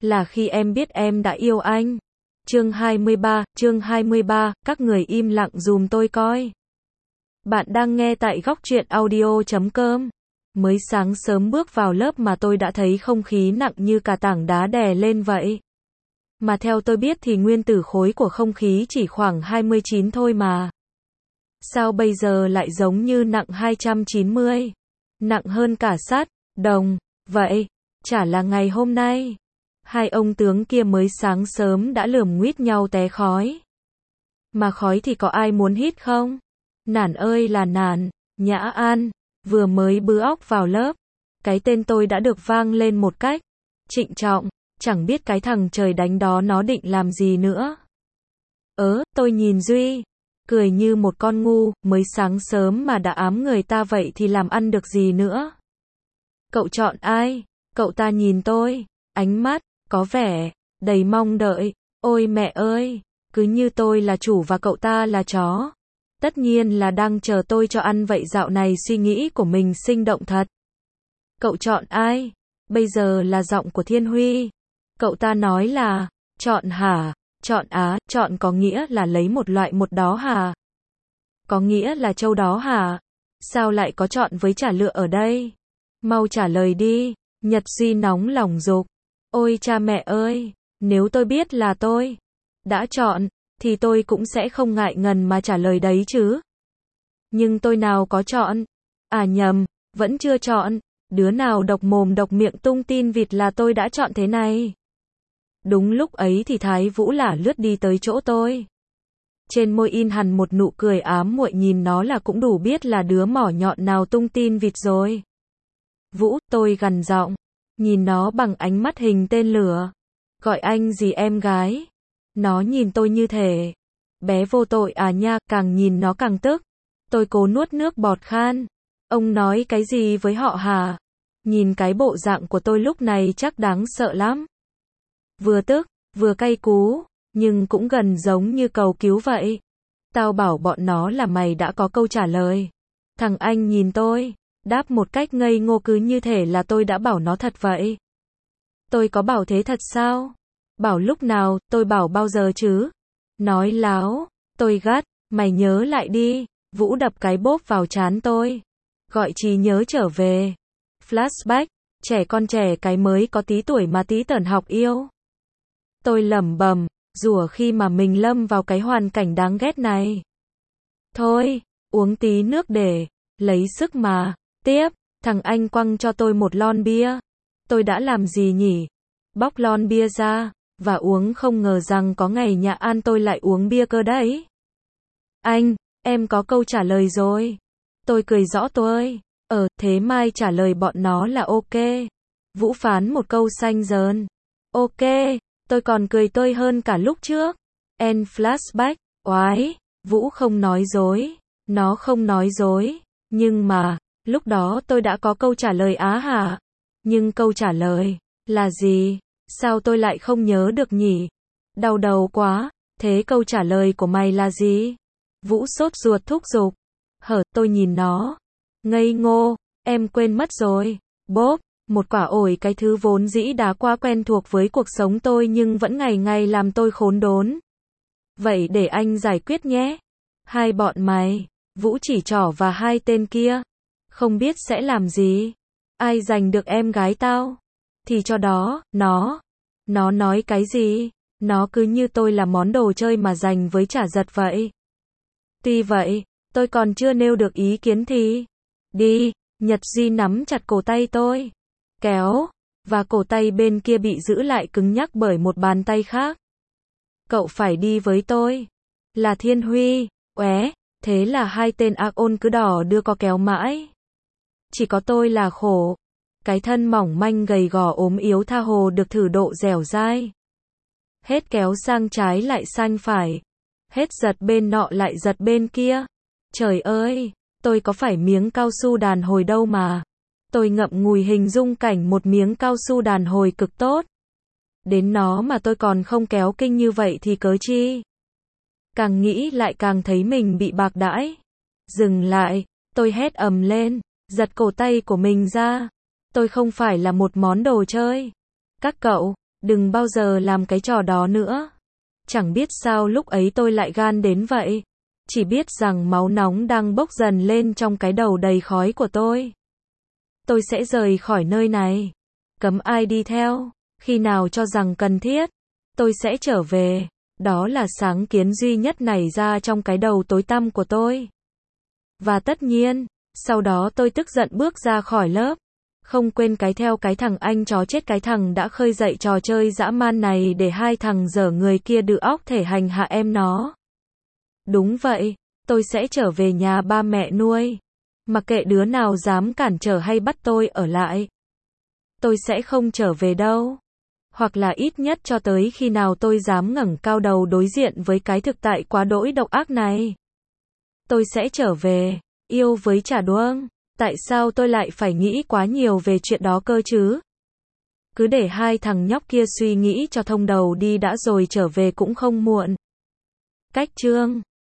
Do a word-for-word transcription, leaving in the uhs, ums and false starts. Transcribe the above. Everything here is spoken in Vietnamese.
là khi em biết em đã yêu anh. Chương hai mươi ba, chương hai mươi ba, các người im lặng dùm tôi coi. Bạn đang nghe tại góc truyện audio chấm com. Mới sáng sớm bước vào lớp mà tôi đã thấy không khí nặng như cả tảng đá đè lên vậy. Mà theo tôi biết thì nguyên tử khối của không khí chỉ khoảng hai mươi chín thôi mà. Sao bây giờ lại giống như nặng hai trăm chín mươi? Nặng hơn cả sắt, đồng, vậy, chả là ngày hôm nay. Hai ông tướng kia mới sáng sớm đã lườm nguýt nhau té khói. Mà khói thì có ai muốn hít không? Nản ơi là nản, Nhã An, vừa mới bứa óc vào lớp. Cái tên tôi đã được vang lên một cách trịnh trọng, chẳng biết cái thằng trời đánh đó nó định làm gì nữa. Ớ, tôi nhìn Duy, cười như một con ngu, mới sáng sớm mà đã ám người ta vậy thì làm ăn được gì nữa. Cậu chọn ai? Cậu ta nhìn tôi, ánh mắt có vẻ đầy mong đợi. Ôi mẹ ơi, cứ như tôi là chủ và cậu ta là chó. Tất nhiên là đang chờ tôi cho ăn vậy. Dạo này suy nghĩ của mình sinh động thật. Cậu chọn ai? Bây giờ là giọng của Thiên Huy. Cậu ta nói là, chọn hả? Chọn á, chọn có nghĩa là lấy một loại một đó hả? Có nghĩa là châu đó hả? Sao lại có chọn với chả lựa ở đây? Mau trả lời đi. Nhật Duy nóng lòng dục. Ôi cha mẹ ơi, nếu tôi biết là tôi đã chọn, thì tôi cũng sẽ không ngại ngần mà trả lời đấy chứ. Nhưng tôi nào có chọn. À nhầm, vẫn chưa chọn. Đứa nào độc mồm độc miệng tung tin vịt là tôi đã chọn thế này. Đúng lúc ấy thì Thái Vũ lả lướt đi tới chỗ tôi. Trên môi in hằn một nụ cười ám muội, nhìn nó là cũng đủ biết là đứa mỏ nhọn nào tung tin vịt rồi. Vũ, tôi gằn giọng, nhìn nó bằng ánh mắt hình tên lửa. Gọi anh gì em gái? Nó nhìn tôi như thể bé vô tội à nha, càng nhìn nó càng tức. Tôi cố nuốt nước bọt khan. Ông nói cái gì với họ hả? Nhìn cái bộ dạng của tôi lúc này chắc đáng sợ lắm. Vừa tức, vừa cay cú, nhưng cũng gần giống như cầu cứu vậy. Tao bảo bọn nó là mày đã có câu trả lời. Thằng anh nhìn tôi, đáp một cách ngây ngô cứ như thể là tôi đã bảo nó thật vậy. Tôi có bảo thế thật sao? Bảo lúc nào, tôi bảo bao giờ chứ? Nói láo, tôi gắt, mày nhớ lại đi. Vũ đập cái bốp vào trán tôi. Gọi trí nhớ trở về. Flashback, trẻ con trẻ cái mới có tí tuổi mà tí tởn học yêu. Tôi lẩm bẩm, rủa khi mà mình lâm vào cái hoàn cảnh đáng ghét này. Thôi, uống tí nước để lấy sức mà. Tiếp, thằng anh quăng cho tôi một lon bia. Tôi đã làm gì nhỉ? Bóc lon bia ra, và uống, không ngờ rằng có ngày Nhã An tôi lại uống bia cơ đấy. Anh, em có câu trả lời rồi. Tôi cười rõ tôi. Ờ, thế mai trả lời bọn nó là ok. Vũ phán một câu xanh dờn. Ok, tôi còn cười tươi hơn cả lúc trước. End flashback, oái, Vũ không nói dối. Nó không nói dối. Nhưng mà, lúc đó tôi đã có câu trả lời á hả? Nhưng câu trả lời là gì? Sao tôi lại không nhớ được nhỉ? Đau đầu quá. Thế câu trả lời của mày là gì? Vũ sốt ruột thúc giục. Hở, tôi nhìn nó. Ngây ngô, em quên mất rồi. Bốp, một quả ổi, cái thứ vốn dĩ đã quá quen thuộc với cuộc sống tôi nhưng vẫn ngày ngày làm tôi khốn đốn. Vậy để anh giải quyết nhé. Hai bọn mày, Vũ chỉ trỏ và hai tên kia. Không biết sẽ làm gì. Ai giành được em gái tao? Thì cho đó, nó. Nó nói cái gì? Nó cứ như tôi là món đồ chơi mà giành với trả giật vậy. Tuy vậy, tôi còn chưa nêu được ý kiến thì. Đi, Nhật Duy nắm chặt cổ tay tôi. Kéo, và cổ tay bên kia bị giữ lại cứng nhắc bởi một bàn tay khác. Cậu phải đi với tôi. Là Thiên Huy, ué, thế là hai tên ác ôn cứ đỏ đưa co kéo mãi. Chỉ có tôi là khổ. Cái thân mỏng manh gầy gò ốm yếu tha hồ được thử độ dẻo dai. Hết kéo sang trái lại sang phải. Hết giật bên nọ lại giật bên kia. Trời ơi, tôi có phải miếng cao su đàn hồi đâu mà. Tôi ngậm ngùi hình dung cảnh một miếng cao su đàn hồi cực tốt. Đến nó mà tôi còn không kéo kinh như vậy thì cớ chi. Càng nghĩ lại càng thấy mình bị bạc đãi. Dừng lại, tôi hét ầm lên, giật cổ tay của mình ra. Tôi không phải là một món đồ chơi. Các cậu, Đừng bao giờ làm cái trò đó nữa. Chẳng biết sao lúc ấy tôi lại gan đến vậy. Chỉ biết rằng máu nóng đang bốc dần lên trong cái đầu đầy khói của tôi. Tôi sẽ rời khỏi nơi này. Cấm ai đi theo. Khi nào cho rằng cần thiết, tôi sẽ trở về. Đó là sáng kiến duy nhất nảy ra trong cái đầu tối tăm của tôi. Và tất nhiên, sau đó tôi tức giận bước ra khỏi lớp. Không quên cái theo cái thằng anh chó chết, cái thằng đã khơi dậy trò chơi dã man này để hai thằng dở người kia đự óc thể hành hạ em nó. Đúng vậy, tôi sẽ trở về nhà ba mẹ nuôi. Mặc kệ đứa nào dám cản trở hay bắt tôi ở lại. Tôi sẽ không trở về đâu. Hoặc là ít nhất cho tới khi nào tôi dám ngẩng cao đầu đối diện với cái thực tại quá đỗi độc ác này. Tôi sẽ trở về, yêu với Trà Đuông. Tại sao tôi lại phải nghĩ quá nhiều về chuyện đó cơ chứ? Cứ để hai thằng nhóc kia suy nghĩ cho thông đầu đi đã, rồi trở về cũng không muộn. Cách chương